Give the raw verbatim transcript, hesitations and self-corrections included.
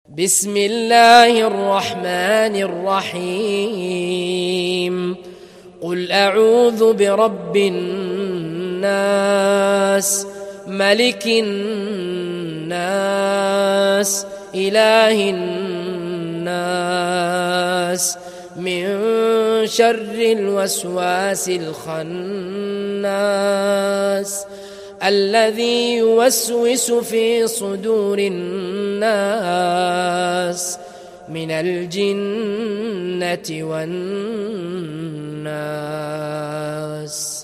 بسم الله الرحمن الرحيم قل أعوذ برب الناس ملك الناس إله الناس من شر الوسواس الخناس الذي يوسوس في صدور الناس من الجنة والناس.